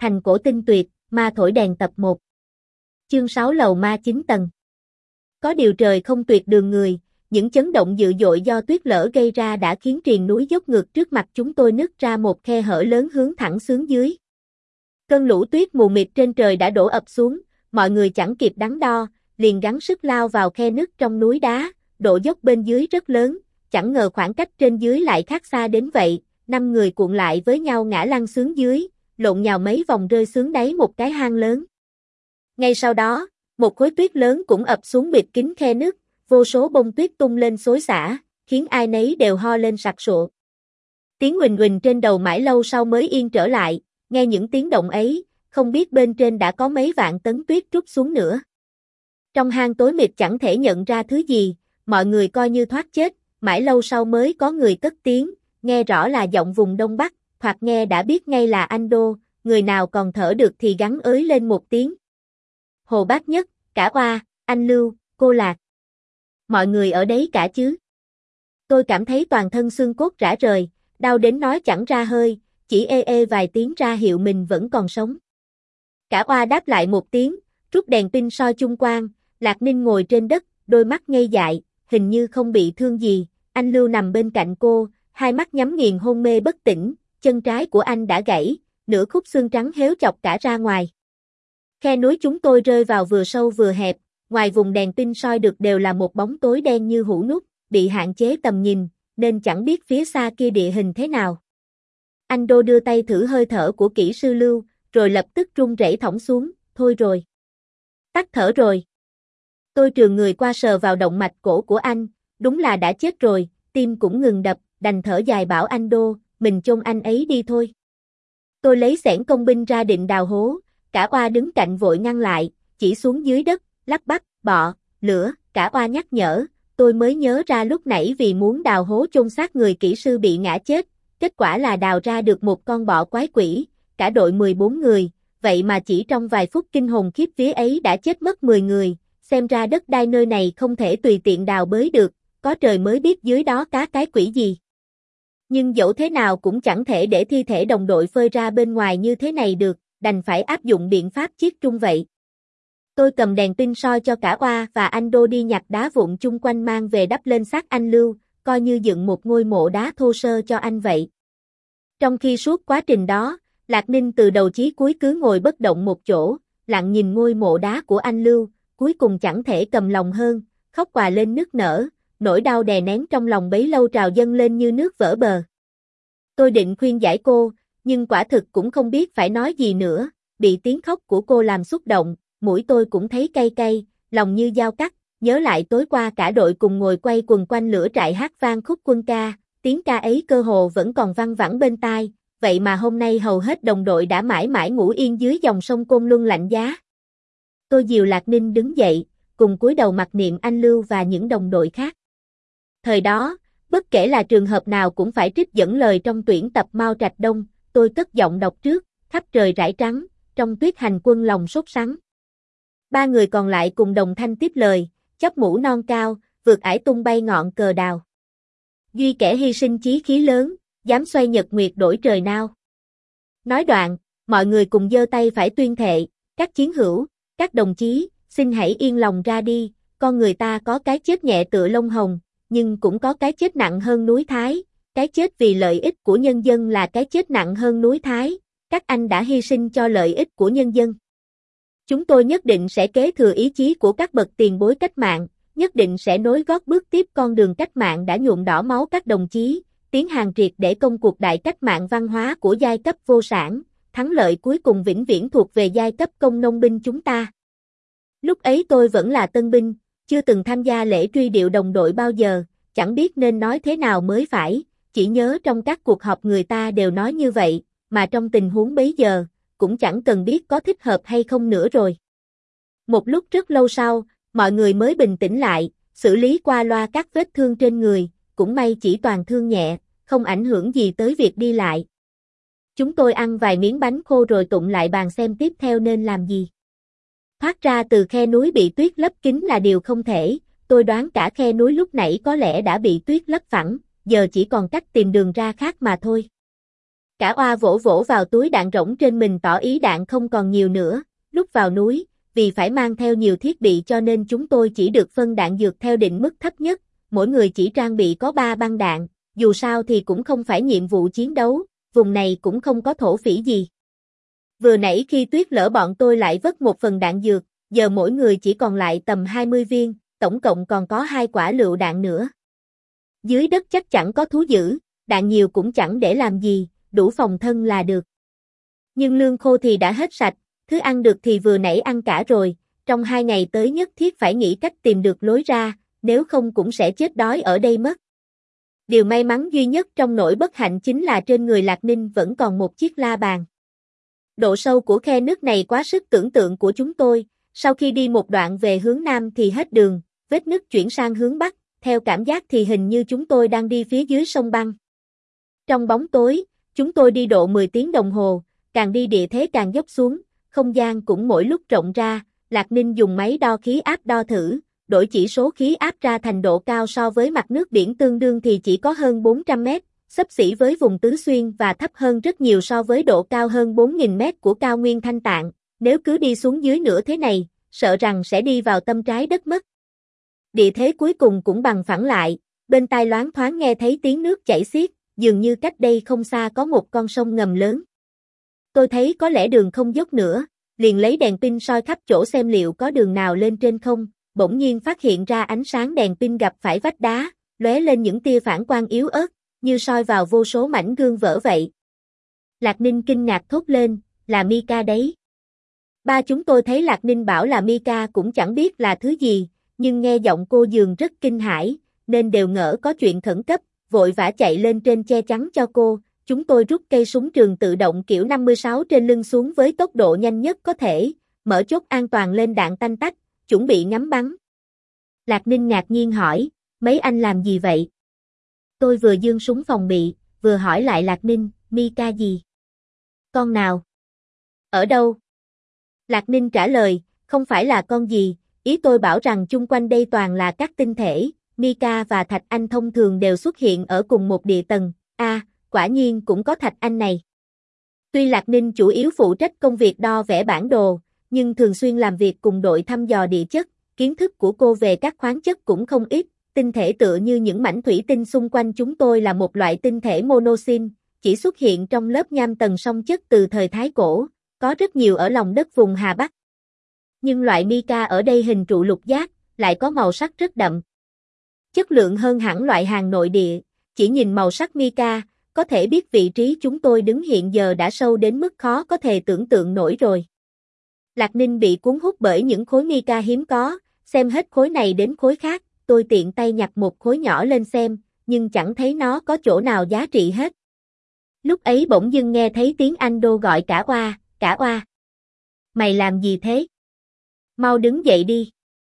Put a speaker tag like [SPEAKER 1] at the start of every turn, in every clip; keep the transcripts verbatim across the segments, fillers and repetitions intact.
[SPEAKER 1] Thành cổ tinh tuyệt, ma thổi đèn tập một. Chương sáu lầu ma chín tầng. Có điều trời không tuyệt đường người, những chấn động dữ dội do tuyết lở gây ra đã khiến triền núi dốc ngược trước mặt chúng tôi nứt ra một khe hở lớn hướng thẳng xuống dưới. Cơn lũ tuyết mù mịt trên trời đã đổ ập xuống, mọi người chẳng kịp đắn đo, liền gắng sức lao vào khe nứt trong núi đá, độ dốc bên dưới rất lớn, chẳng ngờ khoảng cách trên dưới lại khác xa đến vậy, năm người cuộn lại với nhau ngã lăn xuống dưới, lộn nhào mấy vòng rơi xuống đáy một cái hang lớn. Ngay sau đó, một khối tuyết lớn cũng ập xuống bịt kín khe nứt, vô số bông tuyết tung lên xối xả, khiến ai nấy đều ho lên sặc sụa. Tiếng huỳnh huỳnh trên đầu mãi lâu sau mới yên trở lại, nghe những tiếng động ấy, không biết bên trên đã có mấy vạn tấn tuyết trút xuống nữa. Trong hang tối mịt chẳng thể nhận ra thứ gì, mọi người coi như thoát chết, mãi lâu sau mới có người cất tiếng, nghe rõ là giọng vùng Đông Bắc, hoặc nghe đã biết ngay là anh Đô, người nào còn thở được thì gắng ới lên một tiếng. Hồ Bác Nhất, Cả Oa, anh Lưu, cô Lạc. Mọi người ở đấy cả chứ? Tôi cảm thấy toàn thân xương cốt rã rời, đau đến nói chẳng ra hơi, chỉ ê ê vài tiếng ra hiệu mình vẫn còn sống. Cả Oa đáp lại một tiếng, rút đèn pin soi chung quanh, Lạc Ninh ngồi trên đất, đôi mắt ngây dại, hình như không bị thương gì, anh Lưu nằm bên cạnh cô, hai mắt nhắm nghiền hôn mê bất tỉnh, chân trái của anh đã gãy, nửa khúc xương trắng héo chọc cả ra ngoài. Khe núi chúng tôi rơi vào vừa sâu vừa hẹp, ngoài vùng đèn pin soi được đều là một bóng tối đen như hũ nút, bị hạn chế tầm nhìn, nên chẳng biết phía xa kia địa hình thế nào. Anh Đô đưa tay thử hơi thở của kỹ sư Lưu, rồi lập tức run rẩy thõng xuống, thôi rồi. Tắt thở rồi. Tôi trườn người qua sờ vào động mạch cổ của anh, đúng là đã chết rồi, tim cũng ngừng đập, đành thở dài bảo anh Đô, mình chôn anh ấy đi thôi. Tôi lấy xẻng công binh ra định đào hố, Cả Oa đứng cạnh vội ngăn lại, chỉ xuống dưới đất, lắp bắp, bọ, lửa, Cả Oa nhắc nhở, tôi mới nhớ ra lúc nãy vì muốn đào hố chôn xác người kỹ sư bị ngã chết, kết quả là đào ra được một con bọ quái quỷ, cả đội mười bốn người, vậy mà chỉ trong vài phút kinh hồn khiếp vía ấy đã chết mất mười người, xem ra đất đai nơi này không thể tùy tiện đào bới được, có trời mới biết dưới đó cá cái quỷ gì. Nhưng dẫu thế nào cũng chẳng thể để thi thể đồng đội phơi ra bên ngoài như thế này được, đành phải áp dụng biện pháp chiết trung vậy. Tôi cầm đèn pin soi cho Cả Oa và anh Đô đi nhặt đá vụn chung quanh mang về đắp lên xác anh Lưu, coi như dựng một ngôi mộ đá thô sơ cho anh vậy. Trong khi suốt quá trình đó, Lạc Ninh từ đầu chí cuối cứ ngồi bất động một chỗ, lặng nhìn ngôi mộ đá của anh Lưu, cuối cùng chẳng thể cầm lòng hơn, khóc òa lên nức nở, nỗi đau đè nén trong lòng bấy lâu trào dâng lên như nước vỡ bờ. Tôi định khuyên giải cô, nhưng quả thực cũng không biết phải nói gì nữa, bị tiếng khóc của cô làm xúc động, mũi tôi cũng thấy cay cay, lòng như dao cắt, nhớ lại tối qua cả đội cùng ngồi quay quần quanh lửa trại hát vang khúc quân ca, tiếng ca ấy cơ hồ vẫn còn văng vẳng bên tai, vậy mà hôm nay hầu hết đồng đội đã mãi mãi ngủ yên dưới dòng sông Côn Luân lạnh giá. Tôi dìu Lạc Ninh đứng dậy, cùng cúi đầu mặc niệm anh Lưu và những đồng đội khác. Thời đó, bất kể là trường hợp nào cũng phải trích dẫn lời trong tuyển tập Mao Trạch Đông, tôi cất giọng đọc trước, khắp trời rải trắng, trong tuyết hành quân lòng sốt sắng. Ba người còn lại cùng đồng thanh tiếp lời, chóp mũ non cao, vượt ải tung bay ngọn cờ đào. Duy kẻ hy sinh chí khí lớn, dám xoay nhật nguyệt đổi trời nao. Nói đoạn, mọi người cùng giơ tay phải tuyên thệ, các chiến hữu, các đồng chí, xin hãy yên lòng ra đi, con người ta có cái chết nhẹ tựa lông hồng, nhưng cũng có cái chết nặng hơn núi Thái, cái chết vì lợi ích của nhân dân là cái chết nặng hơn núi Thái, các anh đã hy sinh cho lợi ích của nhân dân. Chúng tôi nhất định sẽ kế thừa ý chí của các bậc tiền bối cách mạng, nhất định sẽ nối gót bước tiếp con đường cách mạng đã nhuộm đỏ máu các đồng chí, tiến hàng triệt để công cuộc đại cách mạng văn hóa của giai cấp vô sản, thắng lợi cuối cùng vĩnh viễn thuộc về giai cấp công nông binh chúng ta. Lúc ấy tôi vẫn là tân binh, chưa từng tham gia lễ truy điệu đồng đội bao giờ, chẳng biết nên nói thế nào mới phải, chỉ nhớ trong các cuộc họp người ta đều nói như vậy, mà trong tình huống bấy giờ, cũng chẳng cần biết có thích hợp hay không nữa rồi. Một lúc rất lâu sau, mọi người mới bình tĩnh lại, xử lý qua loa các vết thương trên người, cũng may chỉ toàn thương nhẹ, không ảnh hưởng gì tới việc đi lại. Chúng tôi ăn vài miếng bánh khô rồi tụng lại bàn xem tiếp theo nên làm gì. Thoát ra từ khe núi bị tuyết lấp kín là điều không thể, tôi đoán cả khe núi lúc nãy có lẽ đã bị tuyết lấp phẳng, giờ chỉ còn cách tìm đường ra khác mà thôi. Cả Oa vỗ vỗ vào túi đạn rỗng trên mình tỏ ý đạn không còn nhiều nữa, lúc vào núi, vì phải mang theo nhiều thiết bị cho nên chúng tôi chỉ được phân đạn dược theo định mức thấp nhất, mỗi người chỉ trang bị có ba băng đạn, dù sao thì cũng không phải nhiệm vụ chiến đấu, vùng này cũng không có thổ phỉ gì. Vừa nãy khi tuyết lở bọn tôi lại vất một phần đạn dược, giờ mỗi người chỉ còn lại tầm hai mươi viên, tổng cộng còn có hai quả lựu đạn nữa. Dưới đất chắc chẳng có thú dữ, đạn nhiều cũng chẳng để làm gì, đủ phòng thân là được. Nhưng lương khô thì đã hết sạch, thứ ăn được thì vừa nãy ăn cả rồi, trong hai ngày tới nhất thiết phải nghĩ cách tìm được lối ra, nếu không cũng sẽ chết đói ở đây mất. Điều may mắn duy nhất trong nỗi bất hạnh chính là trên người Lạc Ninh vẫn còn một chiếc la bàn. Độ sâu của khe nước này quá sức tưởng tượng của chúng tôi, sau khi đi một đoạn về hướng nam thì hết đường, vết nứt chuyển sang hướng bắc, theo cảm giác thì hình như chúng tôi đang đi phía dưới sông băng. Trong bóng tối, chúng tôi đi độ mười tiếng đồng hồ, càng đi địa thế càng dốc xuống, không gian cũng mỗi lúc rộng ra, Lạc Ninh dùng máy đo khí áp đo thử, đổi chỉ số khí áp ra thành độ cao so với mặt nước biển tương đương thì chỉ có hơn bốn trăm mét, xấp xỉ với vùng Tứ Xuyên và thấp hơn rất nhiều so với độ cao hơn bốn nghìn mét của cao nguyên Thanh Tạng, nếu cứ đi xuống dưới nữa thế này, sợ rằng sẽ đi vào tâm trái đất mất. Địa thế cuối cùng cũng bằng phẳng lại, bên tai loáng thoáng nghe thấy tiếng nước chảy xiết, dường như cách đây không xa có một con sông ngầm lớn. Tôi thấy có lẽ đường không dốc nữa, liền lấy đèn pin soi khắp chỗ xem liệu có đường nào lên trên không, bỗng nhiên phát hiện ra ánh sáng đèn pin gặp phải vách đá, lóe lên những tia phản quang yếu ớt, như soi vào vô số mảnh gương vỡ vậy. Lạc Ninh kinh ngạc thốt lên, là Mika đấy. Ba chúng tôi thấy Lạc Ninh bảo là Mika cũng chẳng biết là thứ gì, nhưng nghe giọng cô dường rất kinh hãi, nên đều ngỡ có chuyện khẩn cấp, vội vã chạy lên trên che chắn cho cô. Chúng tôi rút cây súng trường tự động kiểu năm mươi sáu trên lưng xuống với tốc độ nhanh nhất có thể, mở chốt an toàn lên đạn tanh tách, chuẩn bị ngắm bắn. Lạc Ninh ngạc nhiên hỏi, mấy anh làm gì vậy? Tôi vừa giương súng phòng bị, vừa hỏi lại Lạc Ninh, Mika gì? Con nào? Ở đâu? Lạc Ninh trả lời, không phải là con gì, ý tôi bảo rằng chung quanh đây toàn là các tinh thể, Mika và Thạch Anh thông thường đều xuất hiện ở cùng một địa tầng, a à, quả nhiên cũng có Thạch Anh này. Tuy Lạc Ninh chủ yếu phụ trách công việc đo vẽ bản đồ, nhưng thường xuyên làm việc cùng đội thăm dò địa chất, kiến thức của cô về các khoáng chất cũng không ít, tinh thể tựa như những mảnh thủy tinh xung quanh chúng tôi là một loại tinh thể monoxin, chỉ xuất hiện trong lớp nham tầng song chất từ thời Thái Cổ, có rất nhiều ở lòng đất vùng Hà Bắc. Nhưng loại Mika ở đây hình trụ lục giác, lại có màu sắc rất đậm. Chất lượng hơn hẳn loại hàng nội địa, chỉ nhìn màu sắc Mika, có thể biết vị trí chúng tôi đứng hiện giờ đã sâu đến mức khó có thể tưởng tượng nổi rồi. Lạc Ninh bị cuốn hút bởi những khối Mika hiếm có, xem hết khối này đến khối khác, tôi tiện tay nhặt một khối nhỏ lên xem, nhưng chẳng thấy nó có chỗ nào giá trị hết. Lúc ấy bỗng dưng nghe thấy tiếng anh đô gọi cả Oa, cả Oa. Mày làm gì thế? Mau đứng dậy đi.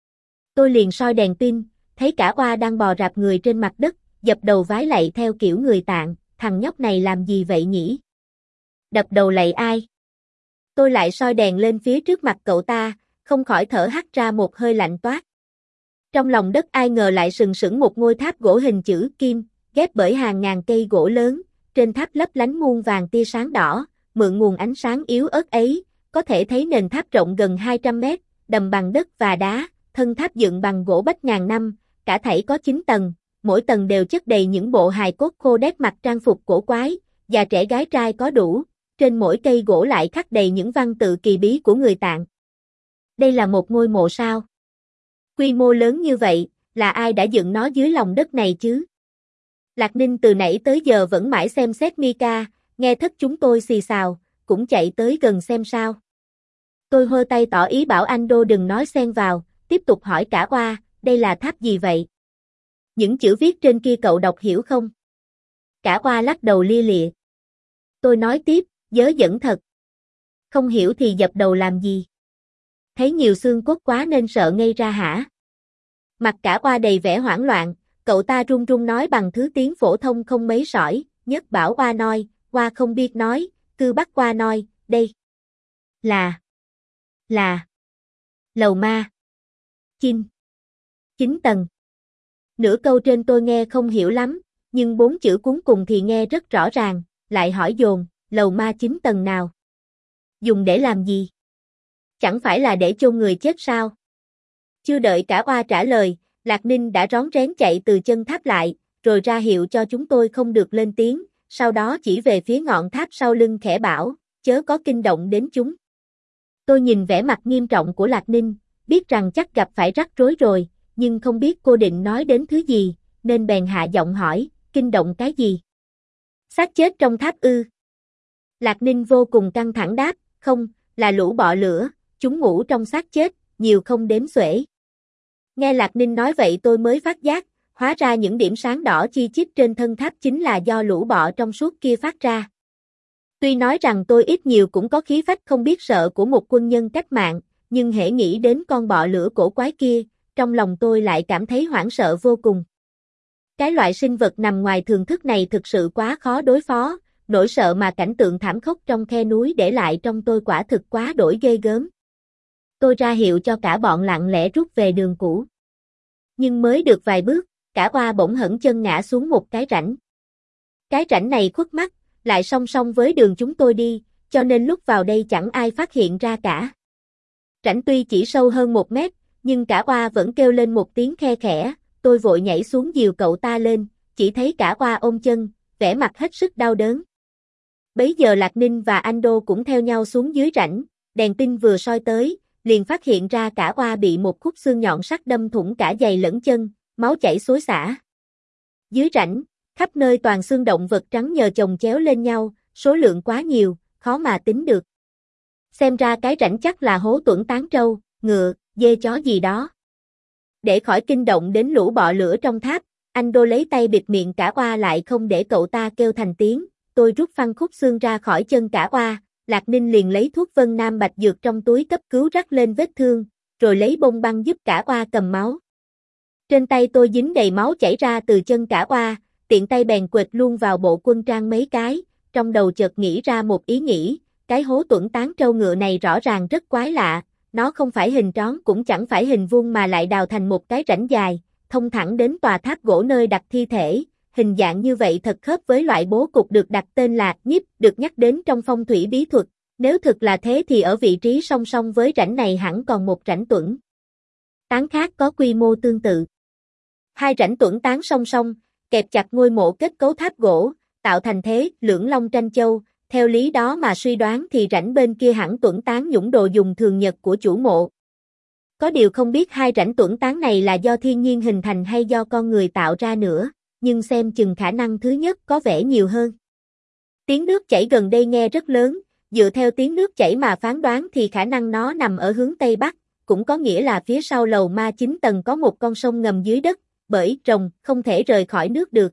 [SPEAKER 1] Tôi liền soi đèn pin, thấy cả Oa đang bò rạp người trên mặt đất, dập đầu vái lạy theo kiểu người Tạng, thằng nhóc này làm gì vậy nhỉ? Đập đầu lạy ai? Tôi lại soi đèn lên phía trước mặt cậu ta, không khỏi thở hắt ra một hơi lạnh toát. Trong lòng đất ai ngờ lại sừng sững một ngôi tháp gỗ hình chữ kim, ghép bởi hàng ngàn cây gỗ lớn, trên tháp lấp lánh muôn vàng tia sáng đỏ, mượn nguồn ánh sáng yếu ớt ấy, có thể thấy nền tháp rộng gần hai trăm mét, đầm bằng đất và đá, thân tháp dựng bằng gỗ bách ngàn năm, cả thảy có chín tầng, mỗi tầng đều chất đầy những bộ hài cốt khô đét mặc trang phục cổ quái, già trẻ gái trai có đủ, trên mỗi cây gỗ lại khắc đầy những văn tự kỳ bí của người Tạng. Đây là một ngôi mộ sao? Quy mô lớn như vậy, là ai đã dựng nó dưới lòng đất này chứ? Lạc Ninh từ nãy tới giờ vẫn mãi xem xét Mika, nghe thất chúng tôi xì xào, cũng chạy tới gần xem sao. Tôi hơ tay tỏ ý bảo anh Đô đừng nói xen vào, tiếp tục hỏi cả Oa, đây là tháp gì vậy? Những chữ viết trên kia cậu đọc hiểu không? Cả Oa lắc đầu lia lịa. Tôi nói tiếp, dớ dẫn thật. Không hiểu thì dập đầu làm gì? Thấy nhiều xương cốt quá nên sợ ngây ra hả? Mặt cả Oa đầy vẻ hoảng loạn, cậu ta run run nói bằng thứ tiếng phổ thông không mấy sỏi, nhất bảo Oa nói, Oa không biết nói, cứ bắt Oa nói, đây. Là. Là. Lầu ma. Chinh. Chín tầng. Nửa câu trên tôi nghe không hiểu lắm, nhưng bốn chữ cuối cùng thì nghe rất rõ ràng, lại hỏi dồn, lầu ma chín tầng nào? Dùng để làm gì? Chẳng phải là để chôn người chết sao? Chưa đợi cả oa trả lời, Lạc Ninh đã rón rén chạy từ chân tháp lại, rồi ra hiệu cho chúng tôi không được lên tiếng, sau đó chỉ về phía ngọn tháp sau lưng khẽ bảo, chớ có kinh động đến chúng. Tôi nhìn vẻ mặt nghiêm trọng của Lạc Ninh, biết rằng chắc gặp phải rắc rối rồi, nhưng không biết cô định nói đến thứ gì, nên bèn hạ giọng hỏi, kinh động cái gì? Xác chết trong tháp ư? Lạc Ninh vô cùng căng thẳng đáp, không, là lũ bọ lửa, chúng ngủ trong xác chết, nhiều không đếm xuể. Nghe Lạc Ninh nói vậy tôi mới phát giác, hóa ra những điểm sáng đỏ chi chít trên thân tháp chính là do lũ bọ trong suốt kia phát ra. Tuy nói rằng tôi ít nhiều cũng có khí phách không biết sợ của một quân nhân cách mạng, nhưng hễ nghĩ đến con bọ lửa cổ quái kia, trong lòng tôi lại cảm thấy hoảng sợ vô cùng. Cái loại sinh vật nằm ngoài thường thức này thực sự quá khó đối phó, nỗi sợ mà cảnh tượng thảm khốc trong khe núi để lại trong tôi quả thực quá đổi ghê gớm. Tôi ra hiệu cho cả bọn lặng lẽ rút về đường cũ. Nhưng mới được vài bước, cả oa bỗng hẫng chân ngã xuống một cái rãnh. Cái rãnh này khuất mắt, lại song song với đường chúng tôi đi, cho nên lúc vào đây chẳng ai phát hiện ra cả. Rãnh tuy chỉ sâu hơn một mét, nhưng cả oa vẫn kêu lên một tiếng khe khẽ, tôi vội nhảy xuống dìu cậu ta lên, chỉ thấy cả oa ôm chân, vẻ mặt hết sức đau đớn. Bấy giờ Lạc Ninh và Anh Đô cũng theo nhau xuống dưới rãnh, đèn pin vừa soi tới, liền phát hiện ra cả oa bị một khúc xương nhọn sắc đâm thủng cả giày lẫn chân, máu chảy xối xả. Dưới rãnh, khắp nơi toàn xương động vật trắng nhờ chồng chéo lên nhau, số lượng quá nhiều, khó mà tính được. Xem ra cái rãnh chắc là hố tuẫn tán trâu, ngựa, dê chó gì đó. Để khỏi kinh động đến lũ bọ lửa trong tháp, Anh Đô lấy tay bịt miệng cả oa lại không để cậu ta kêu thành tiếng, tôi rút phăng khúc xương ra khỏi chân cả oa, Lạc Ninh liền lấy thuốc Vân Nam Bạch dược trong túi cấp cứu rắc lên vết thương, rồi lấy bông băng giúp cả oa cầm máu. Trên tay tôi dính đầy máu chảy ra từ chân cả oa, tiện tay bèn quệt luôn vào bộ quân trang mấy cái, trong đầu chợt nghĩ ra một ý nghĩ, cái hố tuẫn tán trâu ngựa này rõ ràng rất quái lạ, nó không phải hình tròn cũng chẳng phải hình vuông mà lại đào thành một cái rãnh dài, thông thẳng đến tòa tháp gỗ nơi đặt thi thể, hình dạng như vậy thật khớp với loại bố cục được đặt tên là nhiếp, được nhắc đến trong phong thủy bí thuật, nếu thực là thế thì ở vị trí song song với rãnh này hẳn còn một rãnh tuẫn tán khác có quy mô tương tự. Hai rãnh tuẫn tán song song, kẹp chặt ngôi mộ kết cấu tháp gỗ, tạo thành thế lưỡng long tranh châu, theo lý đó mà suy đoán thì rãnh bên kia hẳn tuẫn tán nhũng đồ dùng thường nhật của chủ mộ. Có điều không biết hai rãnh tuẫn tán này là do thiên nhiên hình thành hay do con người tạo ra nữa, nhưng xem chừng khả năng thứ nhất có vẻ nhiều hơn. Tiếng nước chảy gần đây nghe rất lớn, dựa theo tiếng nước chảy mà phán đoán thì khả năng nó nằm ở hướng Tây Bắc, cũng có nghĩa là phía sau lầu ma chín tầng có một con sông ngầm dưới đất, bởi rồng không thể rời khỏi nước được.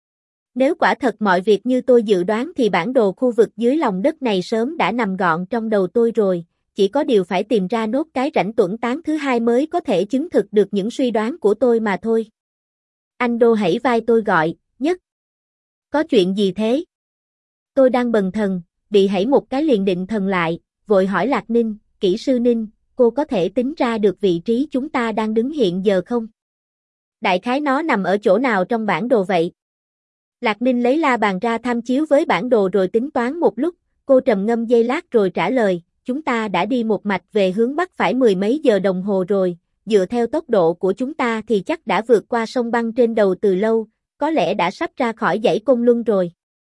[SPEAKER 1] Nếu quả thật mọi việc như tôi dự đoán thì bản đồ khu vực dưới lòng đất này sớm đã nằm gọn trong đầu tôi rồi, chỉ có điều phải tìm ra nốt cái rãnh tuẫn tán thứ hai mới có thể chứng thực được những suy đoán của tôi mà thôi. Anh Đô hãy vai tôi gọi, Nhất. Có chuyện gì thế? Tôi đang bần thần, bị hãy một cái liền định thần lại, vội hỏi Lạc Ninh, kỹ sư Ninh, cô có thể tính ra được vị trí chúng ta đang đứng hiện giờ không? Đại khái nó nằm ở chỗ nào trong bản đồ vậy? Lạc Ninh lấy la bàn ra tham chiếu với bản đồ rồi tính toán một lúc, cô trầm ngâm giây lát rồi trả lời, chúng ta đã đi một mạch về hướng Bắc phải mười mấy giờ đồng hồ rồi, dựa theo tốc độ của chúng ta thì chắc đã vượt qua sông băng trên đầu từ lâu, có lẽ đã sắp ra khỏi dãy Côn Luân rồi.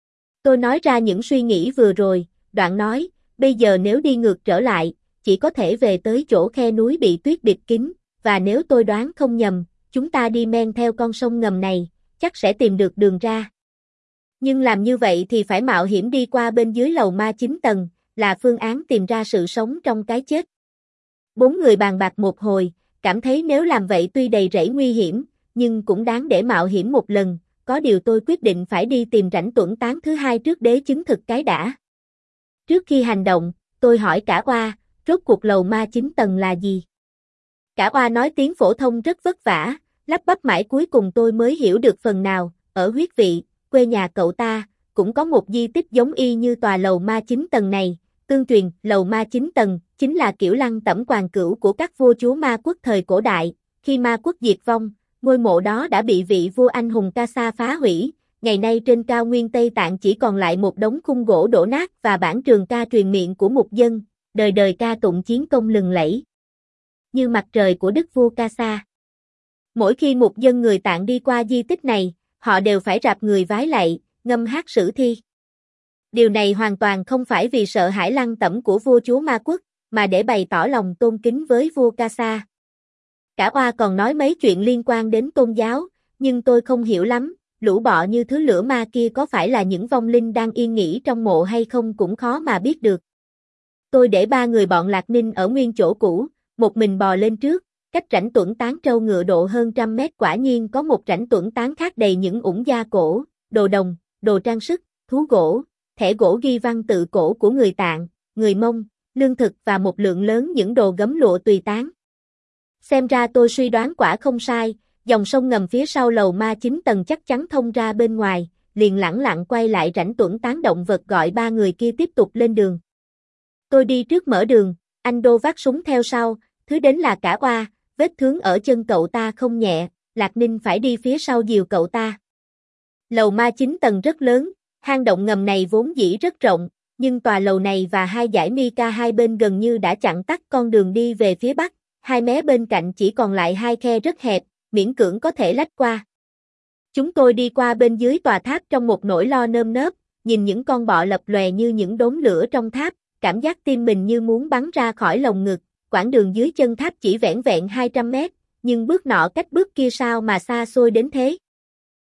[SPEAKER 1] Tôi nói ra những suy nghĩ vừa rồi, đoạn nói, bây giờ nếu đi ngược trở lại, chỉ có thể về tới chỗ khe núi bị tuyết bịt kín, và nếu tôi đoán không nhầm, chúng ta đi men theo con sông ngầm này, chắc sẽ tìm được đường ra. Nhưng làm như vậy thì phải mạo hiểm đi qua bên dưới lầu ma chín tầng, là phương án tìm ra sự sống trong cái chết. Bốn người bàn bạc một hồi, cảm thấy nếu làm vậy tuy đầy rẫy nguy hiểm, nhưng cũng đáng để mạo hiểm một lần, có điều tôi quyết định phải đi tìm rãnh tuẫn tán thứ hai trước để chứng thực cái đã. Trước khi hành động, tôi hỏi cả oa, rốt cuộc lầu ma chín tầng là gì? Cả oa nói tiếng phổ thông rất vất vả, lắp bắp mãi cuối cùng tôi mới hiểu được phần nào, ở huyết vị, quê nhà cậu ta, cũng có một di tích giống y như tòa lầu ma chín tầng này, tương truyền, lầu ma chín tầng, chính là kiểu lăng tẩm quàng cửu của các vua chúa ma quốc thời cổ đại, khi ma quốc diệt vong, ngôi mộ đó đã bị vị vua anh hùng Ca Sa phá hủy, ngày nay trên cao nguyên Tây Tạng chỉ còn lại một đống khung gỗ đổ nát và bản trường ca truyền miệng của mục dân, đời đời ca tụng chiến công lừng lẫy. Như mặt trời của đức vua Kasa. Mỗi khi mục dân người Tạng đi qua di tích này, họ đều phải rạp người vái lạy, ngâm hát sử thi. Điều này hoàn toàn không phải vì sợ hãi lăng tẩm của vua chúa Ma Quốc, mà để bày tỏ lòng tôn kính với vua Kasa. Cả Oa còn nói mấy chuyện liên quan đến tôn giáo, nhưng tôi không hiểu lắm, lũ bọ như thứ lửa ma kia có phải là những vong linh đang yên nghỉ trong mộ hay không cũng khó mà biết được. Tôi để ba người bọn Lạc Ninh ở nguyên chỗ cũ, một mình bò lên trước, cách rãnh tuẫn tán trâu ngựa độ hơn trăm mét, quả nhiên có một rãnh tuẫn tán khác đầy những ủng da cổ, đồ đồng, đồ trang sức, thú gỗ, thẻ gỗ ghi văn tự cổ của người Tạng, người Mông, lương thực và một lượng lớn những đồ gấm lụa tùy tán. Xem ra tôi suy đoán quả không sai, dòng sông ngầm phía sau lầu ma chín tầng chắc chắn thông ra bên ngoài, liền lẳng lặng quay lại rãnh tuẫn tán động vật gọi ba người kia tiếp tục lên đường. Tôi đi trước mở đường, anh Đô vác súng theo sau, thứ đến là cả Oa, vết thương ở chân cậu ta không nhẹ, Lạc Ninh phải đi phía sau dìu cậu ta. Lầu ma chín tầng rất lớn, hang động ngầm này vốn dĩ rất rộng, nhưng tòa lầu này và hai dãy mica hai bên gần như đã chặn tắt con đường đi về phía bắc, hai mé bên cạnh chỉ còn lại hai khe rất hẹp, miễn cưỡng có thể lách qua. Chúng tôi đi qua bên dưới tòa tháp trong một nỗi lo nơm nớp, nhìn những con bọ lập lòe như những đốm lửa trong tháp, cảm giác tim mình như muốn bắn ra khỏi lồng ngực. Quãng đường dưới chân tháp chỉ vẻn vẹn hai trăm mét, nhưng bước nọ cách bước kia sao mà xa xôi đến thế.